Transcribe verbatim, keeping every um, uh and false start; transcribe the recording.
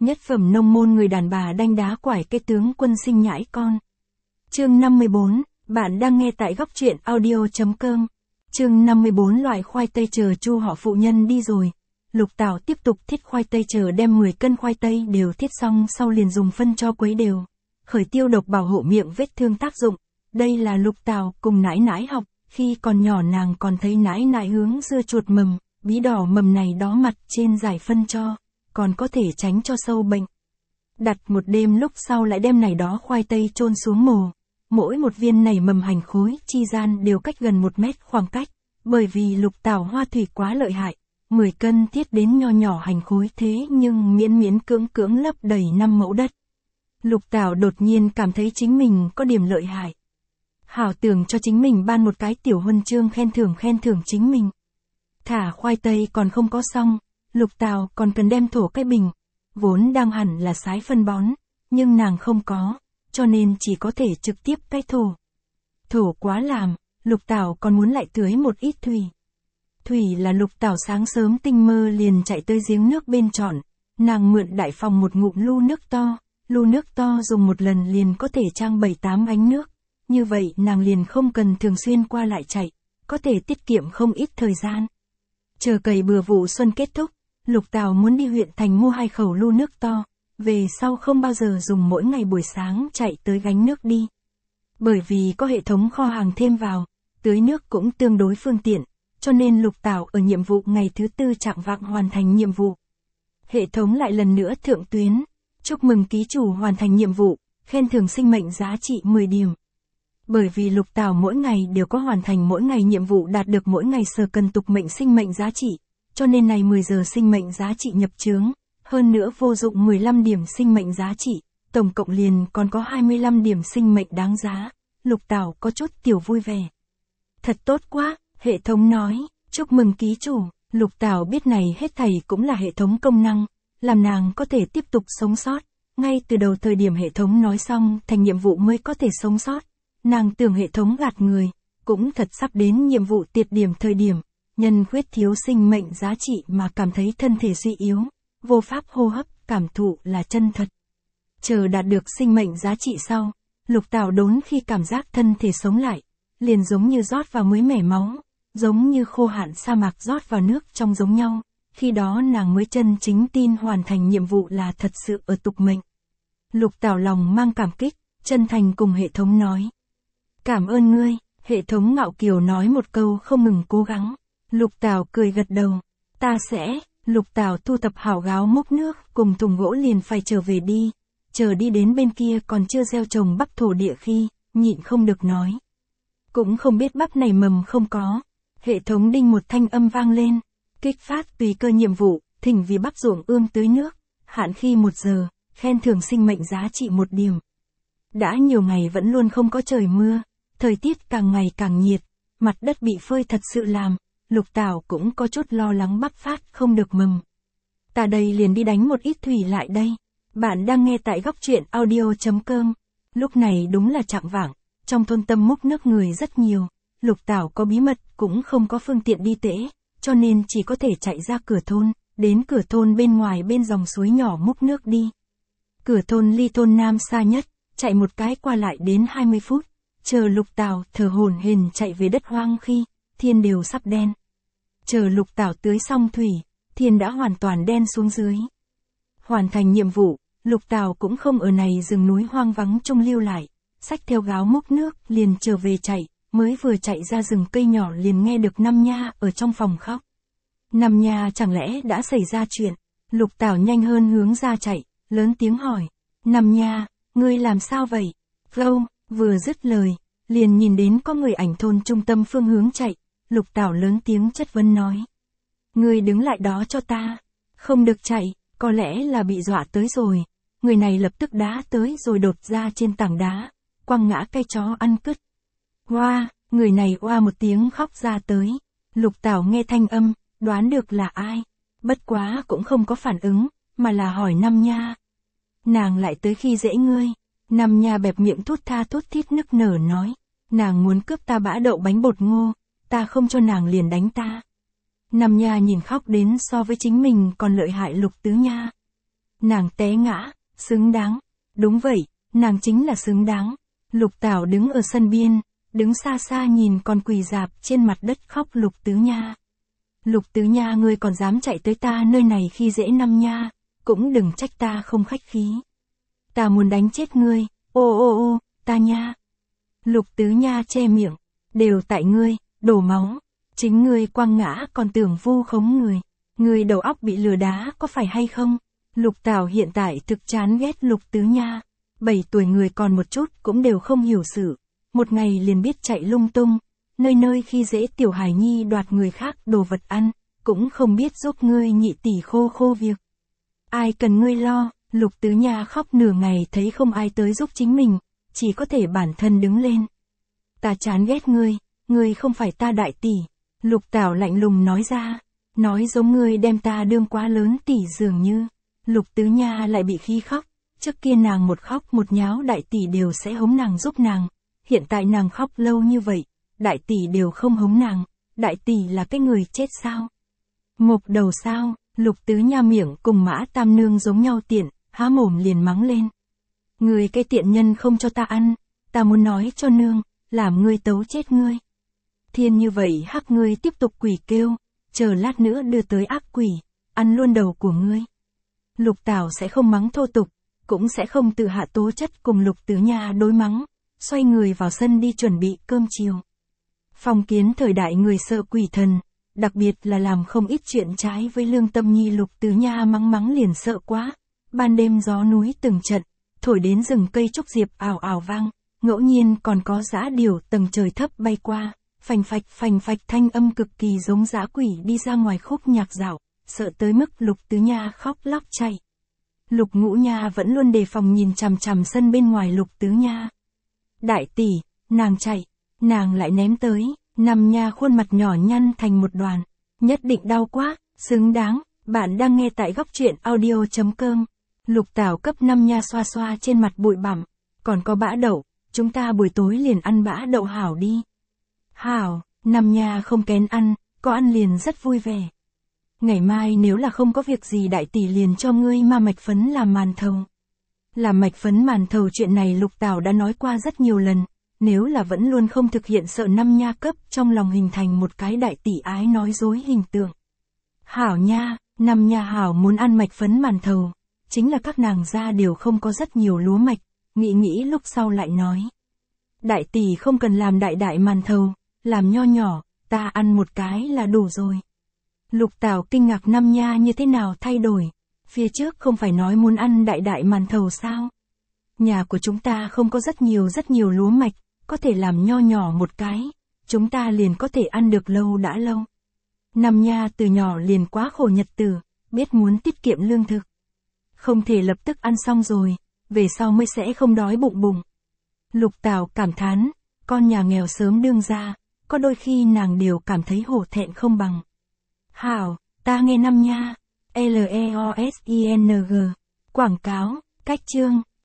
Nhất phẩm nông môn người đàn bà đanh đá quải cái tướng quân sinh nhãi con. Chương năm mươi bốn, bạn đang nghe tại góc truyện audio chấm com. Chương năm mươi bốn loại khoai tây chờ chu họ phụ nhân đi rồi. Lục Tảo tiếp tục thiết khoai tây chờ đem mười cân khoai tây đều thiết xong sau liền dùng phân cho quấy đều. Khởi tiêu độc bảo hộ miệng vết thương tác dụng. Đây là Lục Tảo cùng nãi nãi học, khi còn nhỏ nàng còn thấy nãi nãi hướng dưa chuột mầm, bí đỏ mầm này đó mặt trên giải phân cho, còn có thể tránh cho sâu bệnh. Đặt một đêm lúc sau lại đem này đó khoai tây chôn xuống mồ. Mỗi một viên nảy mầm hành khối chi gian đều cách gần một mét khoảng cách, bởi vì Lục Tảo hoa thủy quá lợi hại, mười cân thiết đến nho nhỏ hành khối thế nhưng miễn miễn cưỡng cưỡng lấp đầy năm mẫu đất. Lục Tảo đột nhiên cảm thấy chính mình có điểm lợi hại. Hảo tưởng cho chính mình ban một cái tiểu huân chương khen thưởng khen thưởng chính mình. Thả khoai tây còn không có xong, Lục Tảo còn cần đem thổ cái bình, vốn đang hẳn là sái phân bón, nhưng nàng không có, cho nên chỉ có thể trực tiếp cái thổ. Thổ quá làm, Lục Tảo còn muốn lại tưới một ít thủy. Thủy là Lục Tảo sáng sớm tinh mơ liền chạy tới giếng nước bên trọn, nàng mượn đại phòng một ngụm lu nước to, lu nước to dùng một lần liền có thể trang bảy tám gánh nước, như vậy nàng liền không cần thường xuyên qua lại chạy, có thể tiết kiệm không ít thời gian. Chờ cày bừa vụ xuân kết thúc, Lục Tảo muốn đi huyện thành mua hai khẩu lu nước to, về sau không bao giờ dùng mỗi ngày buổi sáng chạy tới gánh nước đi. Bởi vì có hệ thống kho hàng thêm vào, tưới nước cũng tương đối phương tiện, cho nên Lục Tảo ở nhiệm vụ ngày thứ tư chạng vạng hoàn thành nhiệm vụ. Hệ thống lại lần nữa thượng tuyến, chúc mừng ký chủ hoàn thành nhiệm vụ, khen thưởng sinh mệnh giá trị mười điểm. Bởi vì Lục Tảo mỗi ngày đều có hoàn thành mỗi ngày nhiệm vụ đạt được mỗi ngày sở cần tục mệnh sinh mệnh giá trị, cho nên này mười giờ sinh mệnh giá trị nhập chướng, hơn nữa vô dụng mười lăm điểm sinh mệnh giá trị, tổng cộng liền còn có hai mươi lăm điểm sinh mệnh đáng giá. Lục Tảo có chút tiểu vui vẻ. Thật tốt quá, hệ thống nói, chúc mừng ký chủ. Lục Tảo biết này hết thảy cũng là hệ thống công năng, làm nàng có thể tiếp tục sống sót. Ngay từ đầu thời điểm hệ thống nói xong thành nhiệm vụ mới có thể sống sót, nàng tưởng hệ thống gạt người, cũng thật sắp đến nhiệm vụ tiệt điểm thời điểm, nhân khuyết thiếu sinh mệnh giá trị mà cảm thấy thân thể suy yếu, vô pháp hô hấp, cảm thụ là chân thật. Chờ đạt được sinh mệnh giá trị sau, Lục Tảo đốn khi cảm giác thân thể sống lại, liền giống như rót vào mới mẻ máu, giống như khô hạn sa mạc rót vào nước trong giống nhau, khi đó nàng mới chân chính tin hoàn thành nhiệm vụ là thật sự ở tục mệnh. Lục Tảo lòng mang cảm kích, chân thành cùng hệ thống nói. Cảm ơn ngươi, hệ thống ngạo kiều nói một câu không ngừng cố gắng. Lục Tảo cười gật đầu, ta sẽ, Lục Tảo thu thập hảo gáo múc nước cùng thùng gỗ liền phải trở về đi, chờ đi đến bên kia còn chưa gieo trồng bắp thổ địa khi, nhịn không được nói. Cũng không biết bắp này mầm không có, hệ thống đinh một thanh âm vang lên, kích phát tùy cơ nhiệm vụ, thỉnh vì bắp ruộng ươm tưới nước, hạn khi một giờ, khen thưởng sinh mệnh giá trị một điểm. Đã nhiều ngày vẫn luôn không có trời mưa, thời tiết càng ngày càng nhiệt, mặt đất bị phơi thật sự làm, Lục Tảo cũng có chút lo lắng bắp phát không được mầm. Ta đây liền đi đánh một ít thủy lại đây. Bạn đang nghe tại góc truyện audio chấm com. Lúc này đúng là chạng vạng, trong thôn Tâm múc nước người rất nhiều, Lục Tảo có bí mật cũng không có phương tiện đi tễ, cho nên chỉ có thể chạy ra cửa thôn, đến cửa thôn bên ngoài bên dòng suối nhỏ múc nước đi. Cửa thôn ly thôn Nam xa nhất, chạy một cái qua lại đến hai mươi phút, chờ Lục Tảo thở hổn hển chạy về đất hoang khi, thiên đều sắp đen. Chờ Lục Tảo tưới xong thủy, thiên đã hoàn toàn đen xuống dưới. Hoàn thành nhiệm vụ, Lục Tảo cũng không ở này rừng núi hoang vắng trông lưu lại, xách theo gáo múc nước liền trở về chạy, mới vừa chạy ra rừng cây nhỏ liền nghe được Năm Nha ở trong phòng khóc. Năm Nha chẳng lẽ đã xảy ra chuyện? Lục Tảo nhanh hơn hướng ra chạy, lớn tiếng hỏi, Năm Nha, ngươi làm sao vậy? Gâu, vừa dứt lời, liền nhìn đến có người ảnh thôn trung tâm phương hướng chạy, Lục Tảo lớn tiếng chất vấn nói. Ngươi đứng lại đó cho ta, không được chạy, có lẽ là bị dọa tới rồi. Người này lập tức đá tới rồi đột ra trên tảng đá, quăng ngã cây chó ăn cứt. Hoa, người này oa một tiếng khóc ra tới. Lục Tảo nghe thanh âm, đoán được là ai. Bất quá cũng không có phản ứng, mà là hỏi Năm Nha. Nàng lại tới khi dễ ngươi. Năm Nha bẹp miệng thút tha thút thít nức nở nói. Nàng muốn cướp ta bã đậu bánh bột ngô, ta không cho nàng liền đánh ta. Năm Nha nhìn khóc đến so với chính mình còn lợi hại Lục Tứ Nha. Nàng té ngã, xứng đáng. Đúng vậy, nàng chính là xứng đáng. Lục Tảo đứng ở sân biên, đứng xa xa nhìn con quỳ dạp trên mặt đất khóc Lục Tứ Nha. Lục Tứ Nha, ngươi còn dám chạy tới ta nơi này khi dễ năm nha, cũng đừng trách ta không khách khí. Ta muốn đánh chết ngươi, ô ô ô, ta nha. Lục Tứ Nha che miệng, đều tại ngươi, đổ máu. Chính ngươi quăng ngã còn tưởng vu khống người. Ngươi đầu óc bị lừa đá có phải hay không? Lục Tảo hiện tại thực chán ghét Lục Tứ Nha. Bảy tuổi người còn một chút cũng đều không hiểu sự. Một ngày liền biết chạy lung tung. Nơi nơi khi dễ tiểu hài nhi đoạt người khác đồ vật ăn. Cũng không biết giúp ngươi nhị tỷ khô khô việc. Ai cần ngươi lo? Lục Tứ Nha khóc nửa ngày thấy không ai tới giúp chính mình. Chỉ có thể bản thân đứng lên. Ta chán ghét ngươi. Ngươi không phải ta đại tỷ. Lục Tảo lạnh lùng nói ra. Nói giống ngươi đem ta đương quá lớn tỷ dường như. Lục Tứ Nha lại bị khí khóc. Trước kia nàng một khóc một nháo đại tỷ đều sẽ hống nàng giúp nàng. Hiện tại nàng khóc lâu như vậy. Đại tỷ đều không hống nàng. Đại tỷ là cái người chết sao? Mộc đầu sao? Lục Tứ Nha miệng cùng Mã Tam Nương giống nhau tiện. Há mồm liền mắng lên. Người cái tiện nhân không cho ta ăn. Ta muốn nói cho nương. Làm ngươi tấu chết ngươi. Thiên như vậy hắc ngươi tiếp tục quỷ kêu. Chờ lát nữa đưa tới ác quỷ. Ăn luôn đầu của ngươi. Lục Tảo sẽ không mắng thô tục. Cũng sẽ không tự hạ tố chất cùng Lục Tứ Nha đối mắng. Xoay người vào sân đi chuẩn bị cơm chiều. Phong kiến thời đại người sợ quỷ thần. Đặc biệt là làm không ít chuyện trái với lương tâm nhi. Lục Tứ Nha mắng mắng liền sợ quá. Ban đêm gió núi từng trận. Thổi đến rừng cây trúc diệp ảo ảo vang. Ngẫu nhiên còn có dã điểu tầng trời thấp bay qua. Phành phạch phành phạch thanh âm cực kỳ giống dã quỷ đi ra ngoài khúc nhạc dạo. Sợ tới mức Lục Tứ Nha khóc lóc chạy. Lục Ngũ Nha vẫn luôn đề phòng nhìn chằm chằm sân bên ngoài Lục Tứ Nha. Đại tỷ, nàng chạy, nàng lại ném tới, Năm Nha khuôn mặt nhỏ nhăn thành một đoàn. Nhất định đau quá, xứng đáng, bạn đang nghe tại góc truyện audio chấm com. Lục Tảo cấp Năm Nha xoa xoa trên mặt bụi bặm, còn có bã đậu, chúng ta buổi tối liền ăn bã đậu hảo đi. Hảo, Năm Nha không kén ăn, có ăn liền rất vui vẻ. Ngày mai nếu là không có việc gì đại tỷ liền cho ngươi ma mạch phấn làm màn thầu. Làm mạch phấn màn thầu chuyện này Lục Tảo đã nói qua rất nhiều lần, nếu là vẫn luôn không thực hiện sợ Năm Nha cấp trong lòng hình thành một cái đại tỷ ái nói dối hình tượng. Hảo nha, Năm Nha hảo muốn ăn mạch phấn màn thầu, chính là các nàng gia đều không có rất nhiều lúa mạch, nghĩ nghĩ lúc sau lại nói. Đại tỷ không cần làm đại đại màn thầu, làm nho nhỏ, ta ăn một cái là đủ rồi. Lục Tảo kinh ngạc Năm Nha như thế nào thay đổi, phía trước không phải nói muốn ăn đại đại màn thầu sao? Nhà của chúng ta không có rất nhiều rất nhiều lúa mạch, có thể làm nho nhỏ một cái, chúng ta liền có thể ăn được lâu đã lâu. Năm Nha từ nhỏ liền quá khổ nhật tử, biết muốn tiết kiệm lương thực. Không thể lập tức ăn xong rồi, về sau mới sẽ không đói bụng bụng. Lục Tảo cảm thán, con nhà nghèo sớm đương ra, có đôi khi nàng đều cảm thấy hổ thẹn không bằng. Hảo, ta nghe Năm Nha. L E O S I N G. Quảng cáo, cách chương.